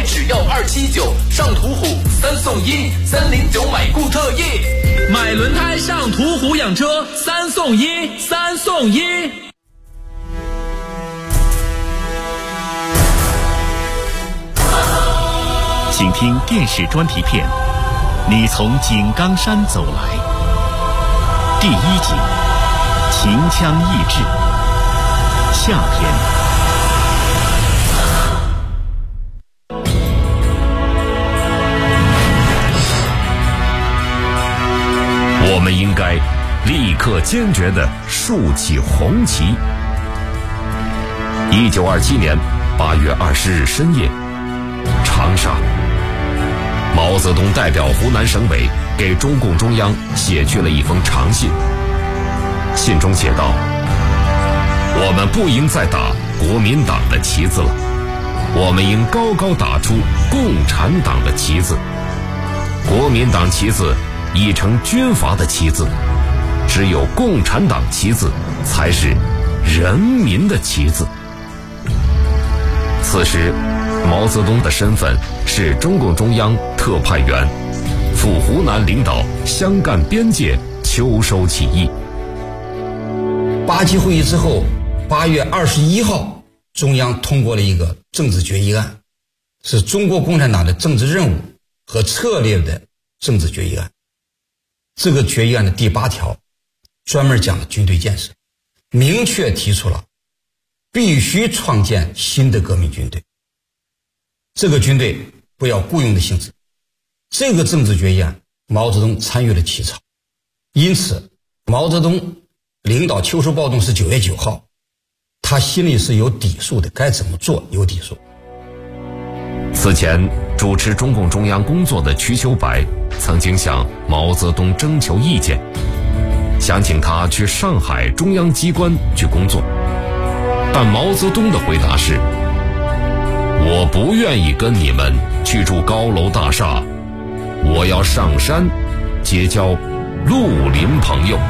只要279，上途虎3送1，309买固特异， 买轮胎上途虎养车3送1，3送1。 请听电视专题片《你从井冈山走来》第1集《秦腔益智》下篇。 我们应该立刻坚决地竖起红旗。1927年8月20日深夜，长沙，毛泽东代表湖南省委给中共中央写去了一封长信。信中写道：我们不应再打国民党的旗子了，我们应高高打出共产党的旗子。国民党旗子已成军阀的旗子，只有共产党旗子才是人民的旗子。此时毛泽东的身份是中共中央特派员，赴湖南领导湘赣边界秋收起义。 8级会议之后，8月21号，中央通过了一个政治决议案，是中国共产党的政治任务和策略的政治决议案。这个决议案的第8条专门讲了军队建设，明确提出了必须创建新的革命军队，这个军队不要雇佣的性质。这个政治决议案毛泽东参与了起草，因此毛泽东领导秋收暴动是9月9号，他心里是有底数的，该怎么做有底数。 此前主持中共中央工作的瞿秋白曾经向毛泽东征求意见，想请他去上海中央机关去工作，但毛泽东的回答是：我不愿意跟你们去住高楼大厦，我要上山结交绿林朋友。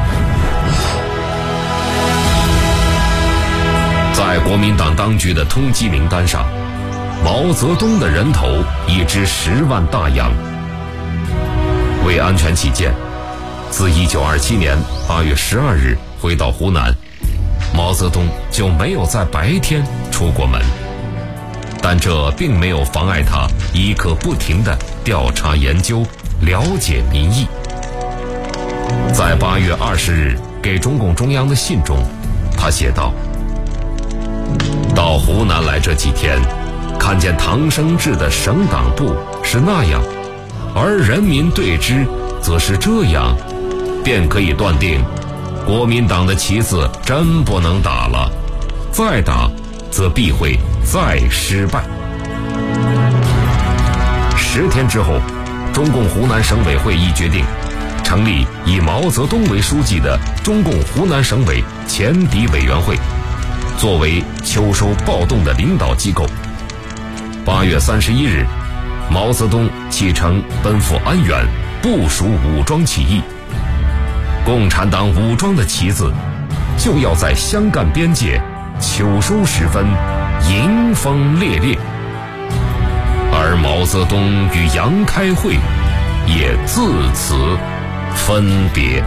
在国民党当局的通缉名单上，毛泽东的人头已值10万大洋。为安全起见，自1927年8月12日回到湖南，毛泽东就没有在白天出过门。但这并没有妨碍他一刻不停地调查研究，了解民意。在8月20日给中共中央的信中，他写道：到湖南来这几天，看见唐生智的省党部是那样，而人民对之则是这样，便可以断定国民党的旗子真不能打了，再打则必会再失败。10天之后，中共湖南省委会议决定成立以毛泽东为书记的中共湖南省委前敌委员会，作为秋收暴动的领导机构。8月31日，毛泽东启程奔赴安远，部署武装起义。共产党武装的旗子就要在湘赣边界秋收时分迎风烈烈，而毛泽东与杨开慧也自此分别。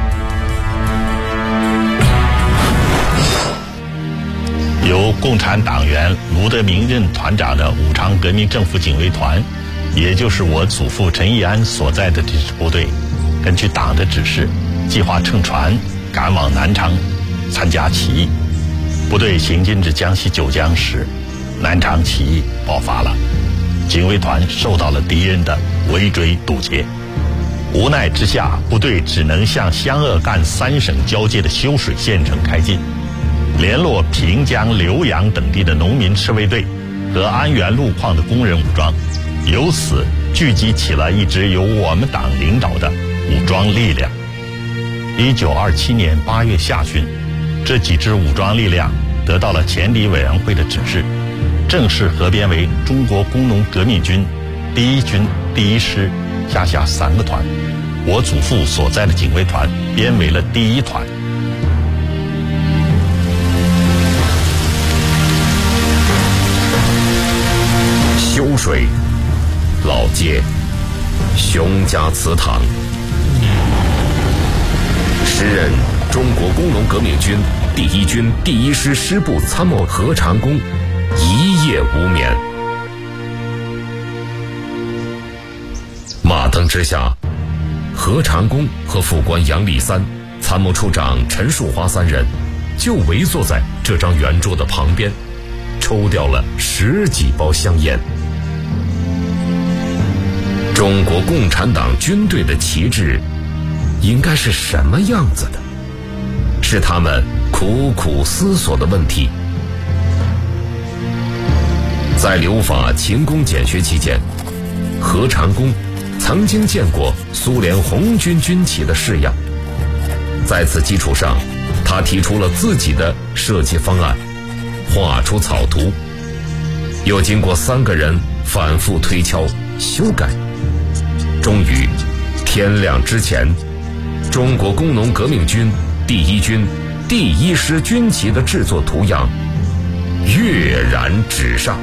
由共产党员卢德铭任团长的武昌革命政府警卫团，也就是我祖父陈义安所在的这支部队，根据党的指示，计划乘船赶往南昌参加起义。部队行进至江西九江时，南昌起义爆发了，警卫团受到了敌人的围追堵截。无奈之下，部队只能向湘鄂赣3省交界的修水县城开进，联络平江、浏阳等地的农民赤卫队和安源路矿的工人武装，由此聚集起了一支由我们党领导的武装力量。1927年8月下旬，这几支武装力量得到了前敌委员会的指示，正式合编为中国工农革命军第1军第1师下3个团，我祖父所在的警卫团编为了第1团。 修水、老街、熊家祠堂。时任中国工农革命军第一军第一师师部参谋何长工一夜无眠。马灯之下，何长工和副官杨立三、参谋处长陈树华三人就围坐在这张圆桌的旁边，抽掉了10几包香烟。中国共产党军队的旗帜应该是什么样子的？是他们苦苦思索的问题。在留法勤工俭学期间，何长工曾经见过苏联红军军旗的式样，在此基础上，他提出了自己的设计方案，画出草图，又经过3个人反复推敲修改，终于天亮之前，中国工农革命军第一军第一师军旗的制作图样跃然纸上。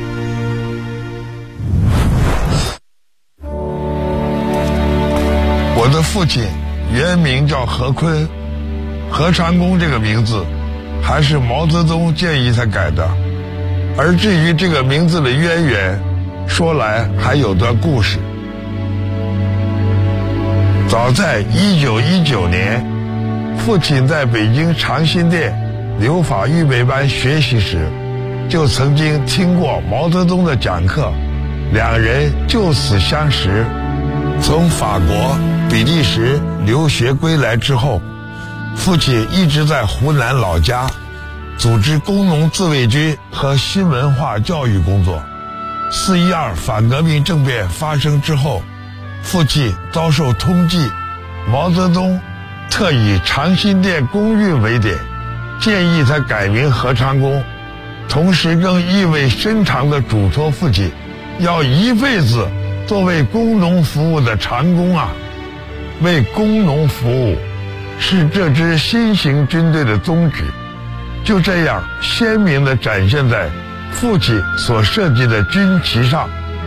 我的父亲原名叫何坤，何长工这个名字还是毛泽东建议他改的。而至于这个名字的渊源，说来还有段故事。早在1919年，父亲在北京长辛店留法预备班学习时，就曾经听过毛泽东的讲课，两人就此相识。从法国、比利时留学归来之后，父亲一直在湖南老家组织工农自卫军和新文化教育工作。4·12反革命政变发生之后，父亲遭受通缉，毛泽东特以长辛店工运为典，建议他改名何长工，同时更意味深长地嘱托父亲要一辈子做为工农服务的长工啊。为工农服务是这支新型军队的宗旨，就这样鲜明地展现在父亲所设计的军旗上。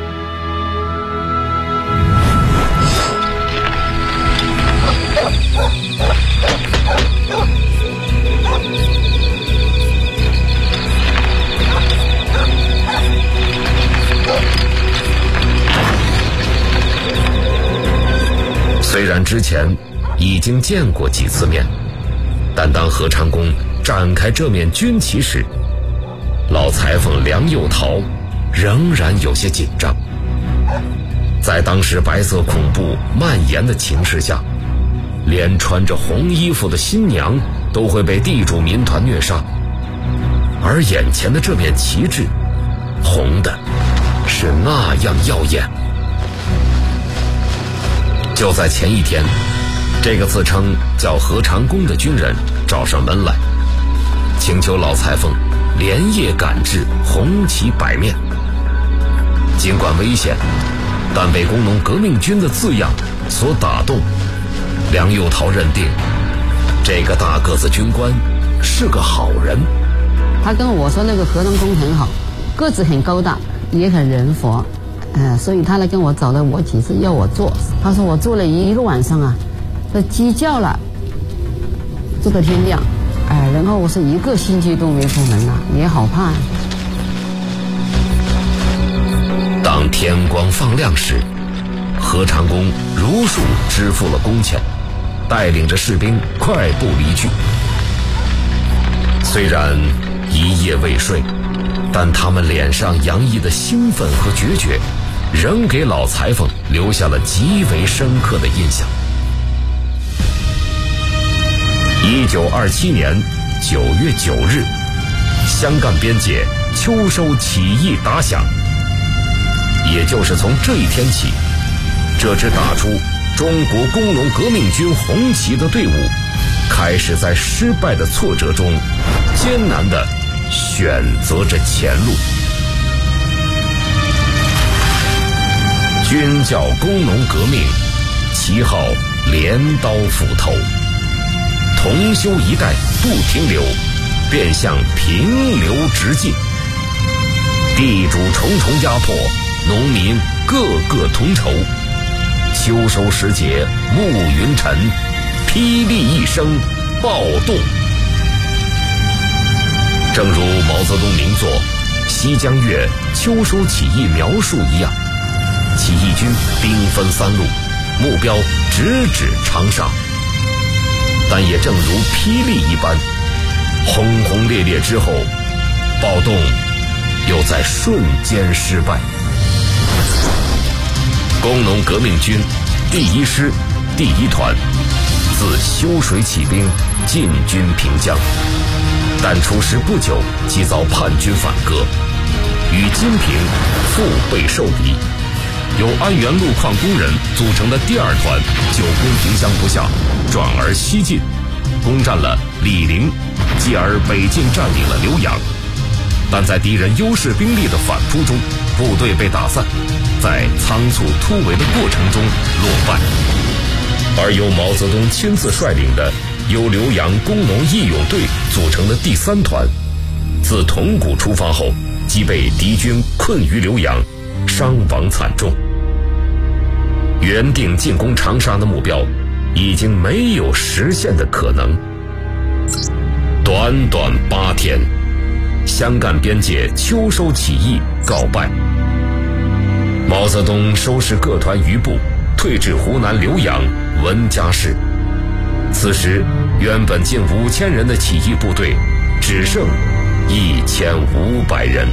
虽然之前已经见过几次面，但当何长工展开这面军旗时，老裁缝梁幼桃仍然有些紧张。在当时白色恐怖蔓延的情势下，连穿着红衣服的新娘都会被地主民团虐杀，而眼前的这面旗帜，红的是那样耀眼。就在前一天，这个自称叫何长工的军人找上门来，请求老裁缝连夜赶制红旗摆面。尽管危险，但被工农革命军的字样所打动，梁幼桃认定这个大个子军官是个好人。 他跟我说那个何长工很好，个子很高大，也很人佛，所以他来跟我找了我几次要我做。他说我做了一个晚上啊，这鸡叫了，做到天亮，然后我是一个星期都没出门了，也好怕。 当天光放亮时，何长工如数支付了工钱，带领着士兵快步离去。虽然一夜未睡，但他们脸上洋溢的兴奋和决绝，仍给老裁缝留下了极为深刻的印象。1927年9月9日，湘赣边界秋收起义打响。也就是从这一天起，这支打出中国工农革命军红旗的队伍，开始在失败的挫折中艰难地选择着前路。军叫工农革命，旗号镰刀斧头，同修一代不停留，便向平流直进。地主重重压迫， 农民个个同仇。秋收时节暮云沉，霹雳一声暴动。正如毛泽东名作《西江月·秋收起义描述一样，起义军兵分三路，目标直指长沙。但也正如霹雳一般，轰轰烈烈之后，暴动又在瞬间失败。工农革命军第1师第1团自修水起兵，进军平江，但出师不久即遭叛军反戈，与金平腹背受敌。由安源路矿工人组成的第2团久攻平江不下，转而西进，攻占了醴陵，继而北进占领了浏阳。但在敌人优势兵力的反扑中，部队被打散，在仓促突围的过程中落败。而由毛泽东亲自率领的由浏阳工农义勇队组成的第3团，自铜鼓出发后即被敌军困于浏阳，伤亡惨重。原定进攻长沙的目标已经没有实现的可能。短短8天，湘赣边界秋收起义告败。毛泽东收拾各团余部，退至湖南浏阳文家市。此时原本近5000人的起义部队只剩1500人。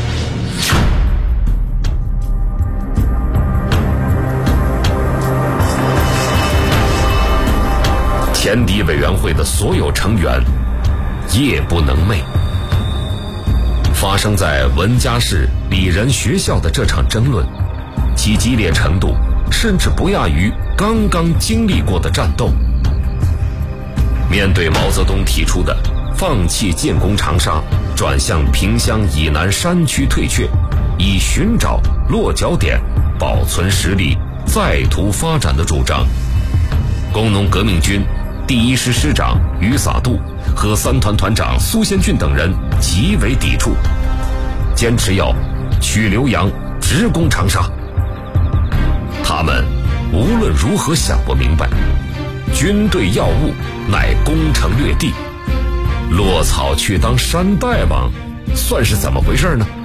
前敌委员会的所有成员夜不能寐。发生在文家市李仁学校的这场争论，其激烈程度甚至不亚于刚刚经历过的战斗。面对毛泽东提出的放弃进攻长沙，转向萍乡以南山区退却，以寻找落脚点，保存实力，再图发展的主张，工农革命军第1师师长于洒度和3团团长苏先俊等人极为抵触，坚持要取浏阳，直攻长沙。他们无论如何想不明白，军队要务乃攻城略地，落草去当山大王，算是怎么回事呢？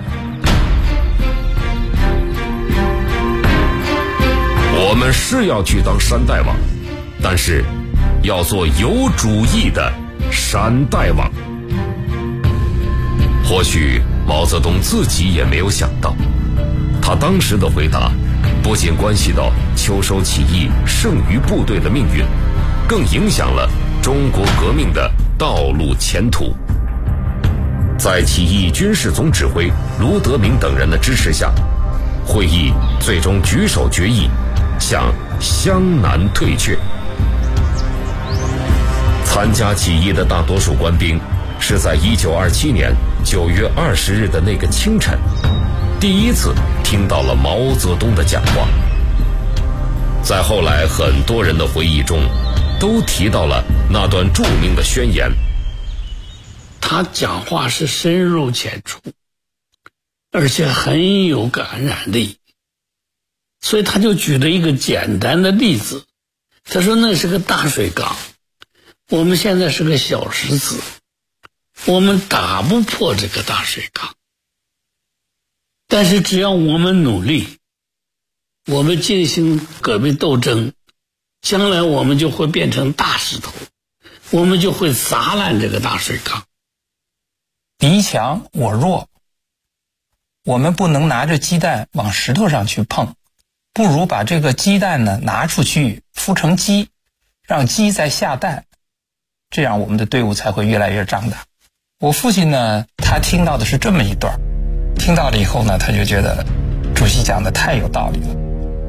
我们是要去当山大王，但是要做有主意的山大王。或许毛泽东自己也没有想到，他当时的回答不仅关系到秋收起义剩余部队的命运，更影响了中国革命的道路前途。在起义军事总指挥卢德铭等人的支持下，会议最终举手决议向湘南退却。参加起义的大多数官兵是在1927年9月20日的那个清晨，第一次听到了毛泽东的讲话。在后来很多人的回忆中，都提到了那段著名的宣言。 他讲话是深入浅出，而且很有感染力，所以他就举了一个简单的例子。他说那是个大水缸，我们现在是个小石子，我们打不破这个大水缸，但是只要我们努力，我们进行革命斗争，将来我们就会变成大石头，我们就会砸烂这个大水缸。 敌强我弱，我们不能拿着鸡蛋往石头上去碰，不如把这个鸡蛋呢拿出去孵成鸡，让鸡再下蛋，这样我们的队伍才会越来越壮大。我父亲呢，他听到的是这么一段，听到了以后呢，他就觉得主席讲的太有道理了。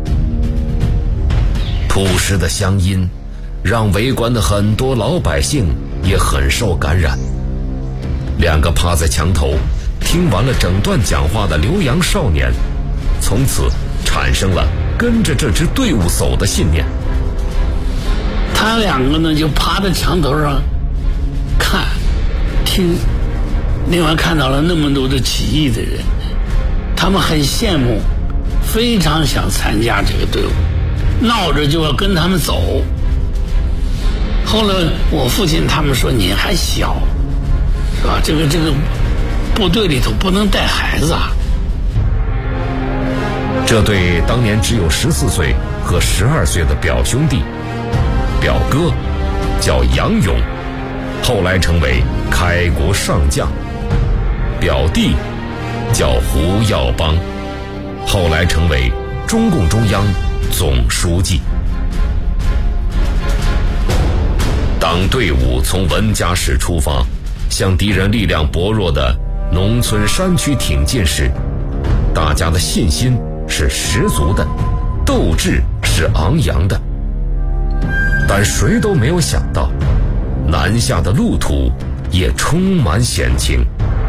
朴实的乡音让围观的很多老百姓也很受感染。2个趴在墙头听完了整段讲话的浏阳少年，从此产生了跟着这支队伍走的信念。 他2个呢就趴在墙头上看听，另外看到了那么多的起义的人， 他们很羡慕，非常想参加这个队伍，闹着就要跟他们走。后来我父亲他们说你还小，是吧？这个部队里头不能带孩子啊。 这对当年只有14岁和12岁的表兄弟，表哥叫杨勇，后来成为开国上将；表弟叫胡耀邦，后来成为中共中央总书记。当队伍从文家市出发，向敌人力量薄弱的农村山区挺进时，大家的信心是十足的，斗志是昂扬的。但谁都没有想到，南下的路途也充满险情。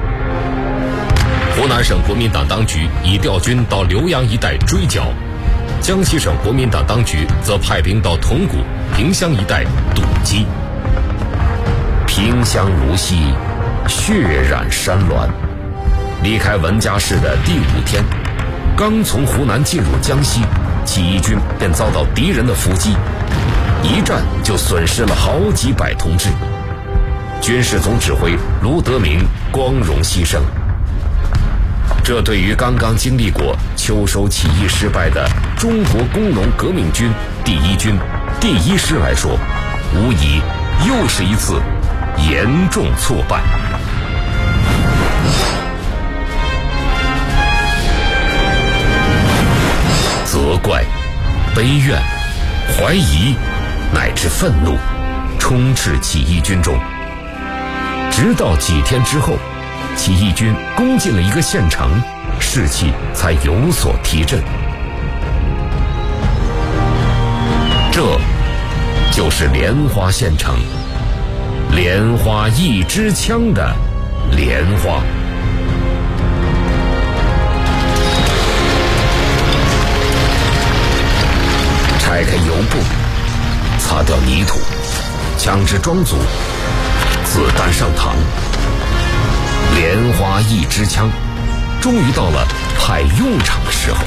湖南省国民党当局已调军到浏阳一带追剿，江西省国民党当局则派兵到铜鼓、萍乡一带堵击。萍乡如昔，血染山峦。离开文家市的第5天，刚从湖南进入江西，起义军便遭到敌人的伏击，一战就损失了好几百同志。军事总指挥卢德铭光荣牺牲。这对于刚刚经历过秋收起义失败的中国工农革命军第1军第1师来说，无疑又是一次严重挫败。责怪、悲怨、怀疑乃至愤怒充斥起义军中，直到几天之后，起义军攻进了一个县城，士气才有所提振。这就是莲花县城，莲花一支枪的莲花。拆开油布，擦掉泥土，枪支装足，子弹上膛，莲花一支枪终于到了派用场的时候。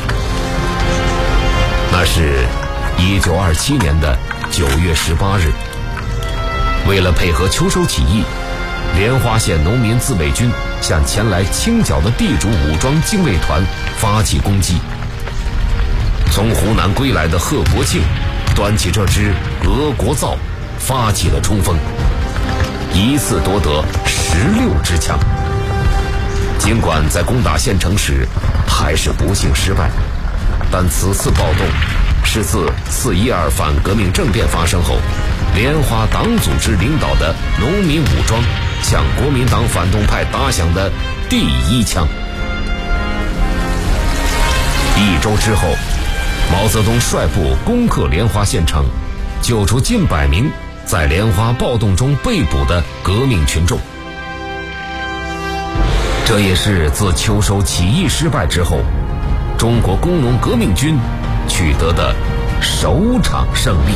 那是1927年的9月18日，为了配合秋收起义，莲花县农民自卫军向前来清剿的地主武装精卫团发起攻击。从湖南归来的贺国庆端起这支俄国造，发起了冲锋，一次夺得16支枪。尽管在攻打县城时还是不幸失败，但此次暴动是自412反革命政变发生后，莲花党组织领导的农民武装向国民党反动派打响的第1枪。1周之后，毛泽东率部攻克莲花县城，救出近100名在莲花暴动中被捕的革命群众。这也是自秋收起义失败之后，中国工农革命军取得的首场胜利。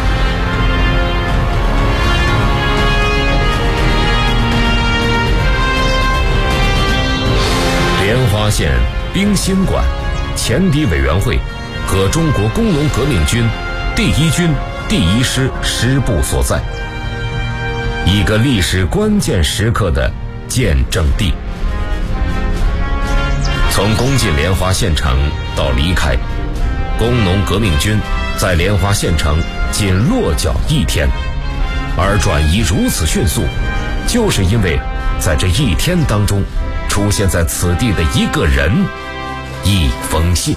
莲花县兵心馆前敌委员会和中国工农革命军第1军第1师师部所在，一个历史关键时刻的见证地。从攻进莲花县城到离开，工农革命军在莲花县城仅落脚1天，而转移如此迅速，就是因为在这1天当中出现在此地的一个人，一封信。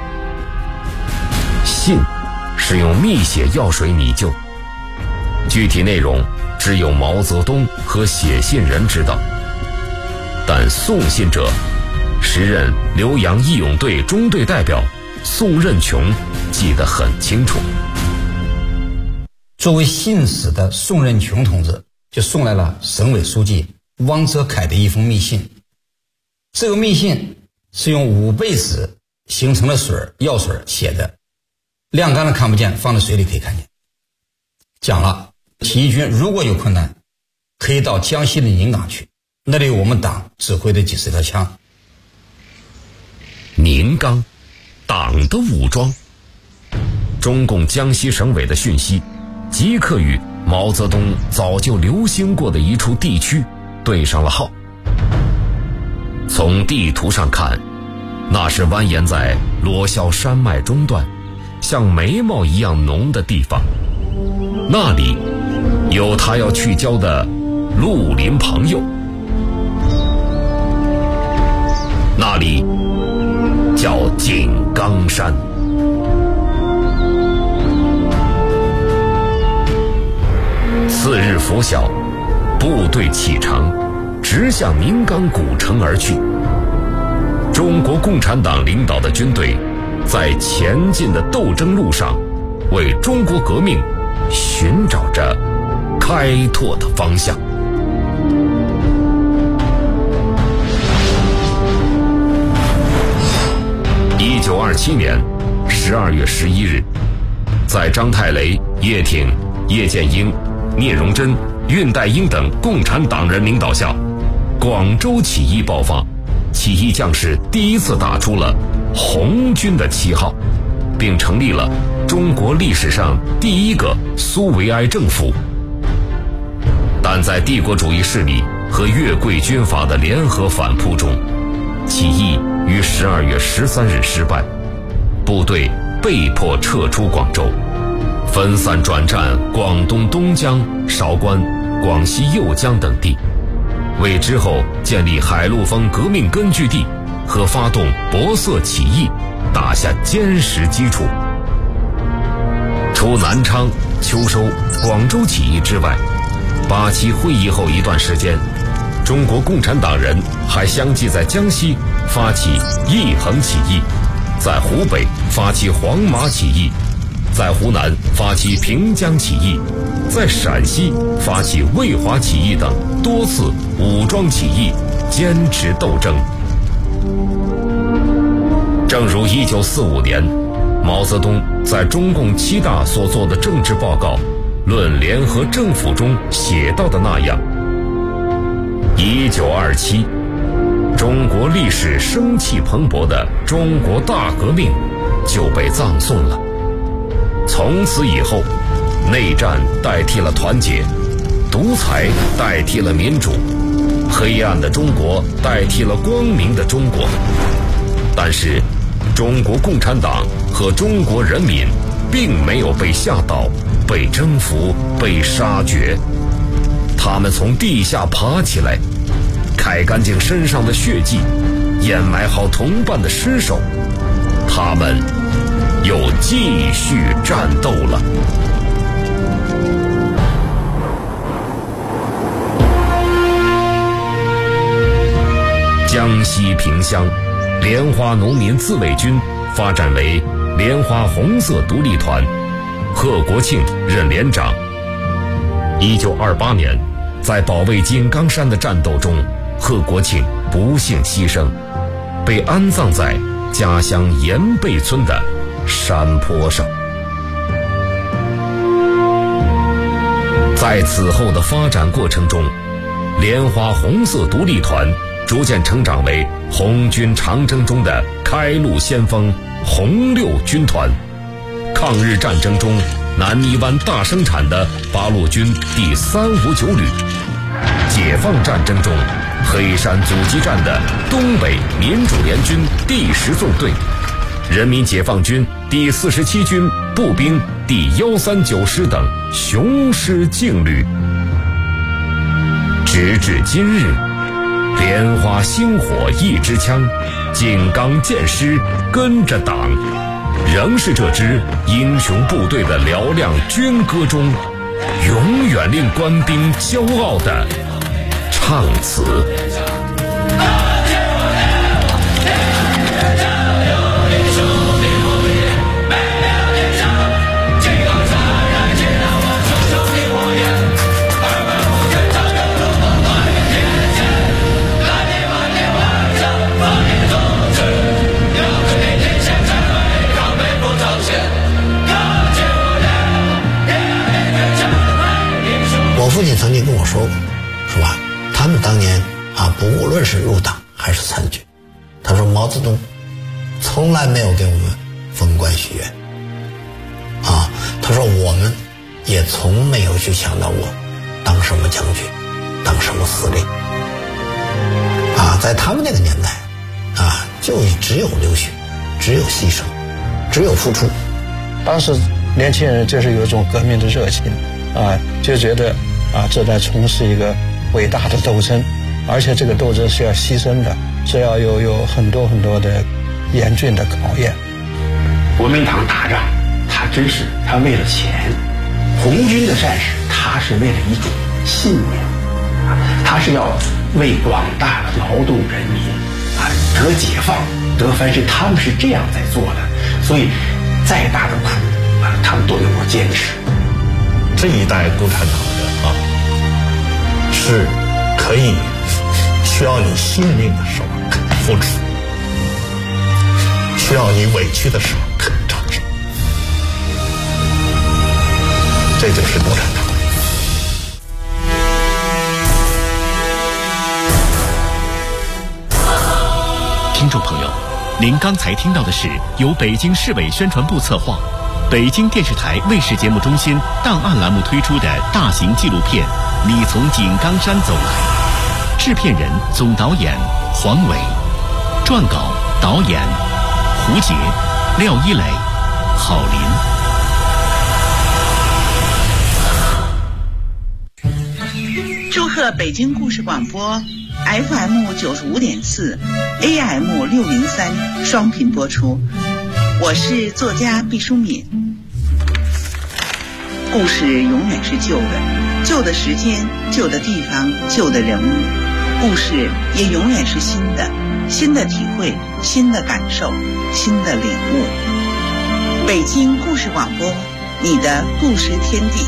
信是用密写药水拟就，具体内容只有毛泽东和写信人知道，但送信者时任浏阳义勇队中队代表宋任穷记得很清楚。 作为信使的宋任穷同志就送来了省委书记汪泽恺的一封密信。这个密信是用5倍纸形成了药水写的，晾干了看不见，放在水里可以看见。讲了起义军如果有困难，可以到江西的宁港去，那里有我们党指挥的几10条枪。 宁刚，党的武装。中共江西省委的讯息即刻与毛泽东早就流行过的一处地区对上了号。从地图上看，那是蜿蜒在罗霄山脉中段像眉毛一样浓的地方，那里有他要去交的绿林朋友，那里叫井冈山。次日拂晓，部队启程，直向宁冈古城而去。中国共产党领导的军队在前进的斗争路上，为中国革命寻找着开拓的方向。1927年12月11日，在张太雷、叶挺、叶剑英、聂荣臻、恽代英等共产党人领导下，广州起义爆发。起义将士第一次打出了红军的旗号，并成立了中国历史上第一个苏维埃政府。但在帝国主义势力和粤桂军阀的联合反扑中，起义于12月13日失败，部队被迫撤出广州，分散转战广东东江、韶关、广西右江等地，为之后建立海陆丰革命根据地和发动博色起义打下坚实基础。除南昌、秋收、广州起义之外，87会议后一段时间，中国共产党人还相继在江西发起义衡起义，在湖北发起黄马起义，在湖南发起平江起义，在陕西发起渭华起义等多次武装起义，坚持斗争。正如1945年毛泽东在中共7大所做的政治报告《论联合政府》中写到的那样，1927中国历史生气蓬勃的中国大革命就被葬送了。从此以后，内战代替了团结，独裁代替了民主，黑暗的中国代替了光明的中国。但是中国共产党和中国人民并没有被吓倒、被征服、被杀绝，他们从地下爬起来，开干净身上的血迹，掩埋好同伴的尸首，他们又继续战斗了。江西萍乡莲花农民自卫军发展为莲花红色独立团，贺国庆任连长。1928年，在保卫井冈山的战斗中，贺国庆不幸牺牲，被安葬在家乡盐背村的山坡上。在此后的发展过程中，莲花红色独立团逐渐成长为红军长征中的开路先锋红六军团。抗日战争中南泥湾大生产的八路军第359旅，解放战争中黑山阻击战的东北民主联军第10纵队，人民解放军第47军步兵第139师等雄狮劲旅。直至今日，莲花星火一支枪，井冈剑师跟着党，仍是这支英雄部队的嘹亮军歌中永远令官兵骄傲的唱词。 我父亲曾经跟我说过，是吧？他们当年无论是入党还是参军，他说毛泽东从来没有给我们封官许愿。啊，他说我们也从没有去想到过当什么将军，当什么司令。啊，在他们那个年代，啊，就只有流血，只有牺牲，只有付出。 当时年轻人就是有一种革命的热情，啊，就觉得啊，这在从事一个伟大的斗争，而且这个斗争是要牺牲的，是要有很多很多的严峻的考验。 国民党打仗，他为了钱；红军的战士，他是为了一种信念，他是要为广大的劳动人民啊得解放、得翻身，他们是这样在做的。所以，再大的苦啊，他们都能够坚持。 这一代共产党人啊，是可以需要你信命的时候肯付出，需要你委屈的时候肯承受，这就是共产党。 听众朋友，您刚才听到的是由北京市委宣传部策划，北京电视台卫视节目中心档案栏目推出的大型纪录片《你从井冈山走来》，制片人、总导演黄伟，撰稿、导演胡杰、廖一磊、郝林。祝贺北京故事广播 FM 95.4 AM 603双频播出。我是作家毕淑敏。故事永远是旧的，旧的时间、旧的地方、旧的人物；故事也永远是新的，新的体会、新的感受、新的领悟。北京故事广播，你的故事天地。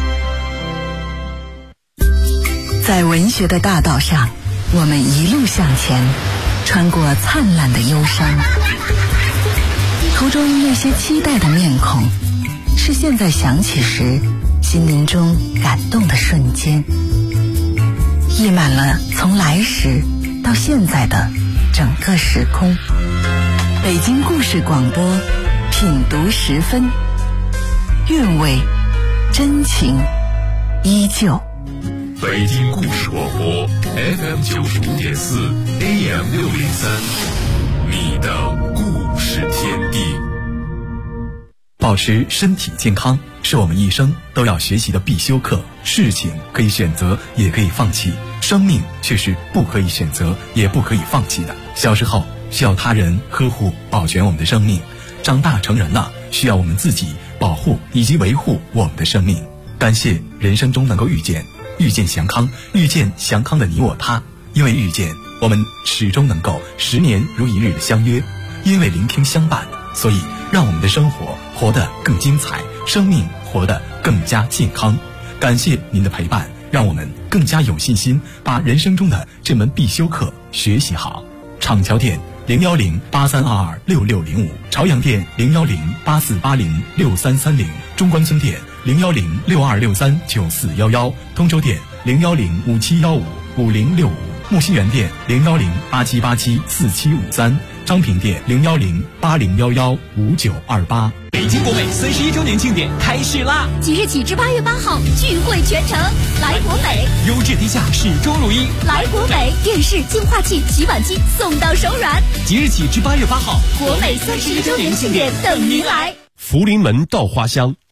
在文学的大道上，我们一路向前，穿过灿烂的忧伤。途中那些期待的面孔，是现在想起时心灵中感动的瞬间，溢满了从来时到现在的整个时空。北京故事广播，品读10分，韵味真情依旧。 北京故事广播 FM 95.4 AM 603，你的故事天地。 保持身体健康是我们一生都要学习的必修课。事情可以选择，也可以放弃，生命却是不可以选择，也不可以放弃的。小时候需要他人呵护保全我们的生命，长大成人了需要我们自己保护以及维护我们的生命。感谢人生中能够遇见祥康，遇见祥康的你我他。因为遇见，我们始终能够10年如一日的相约；因为聆听相伴，所以让我们的生活活得更精彩，生命活得更加健康。感谢您的陪伴，让我们更加有信心把人生中的这门必修课学习好。厂桥店01083226605，朝阳店01084806330，中关村店01062639411，通州店01057155065，木樨园店01087874753，张平店01080115928。 北京国美31周年庆典开市啦！ 即日起至8月8号，聚会全程来国美， 优质低价，始终如一。 来国美，电视、净化器、洗碗机送到手软。 即日起至8月8号， 国美31周年庆典等您来。 福临门稻花香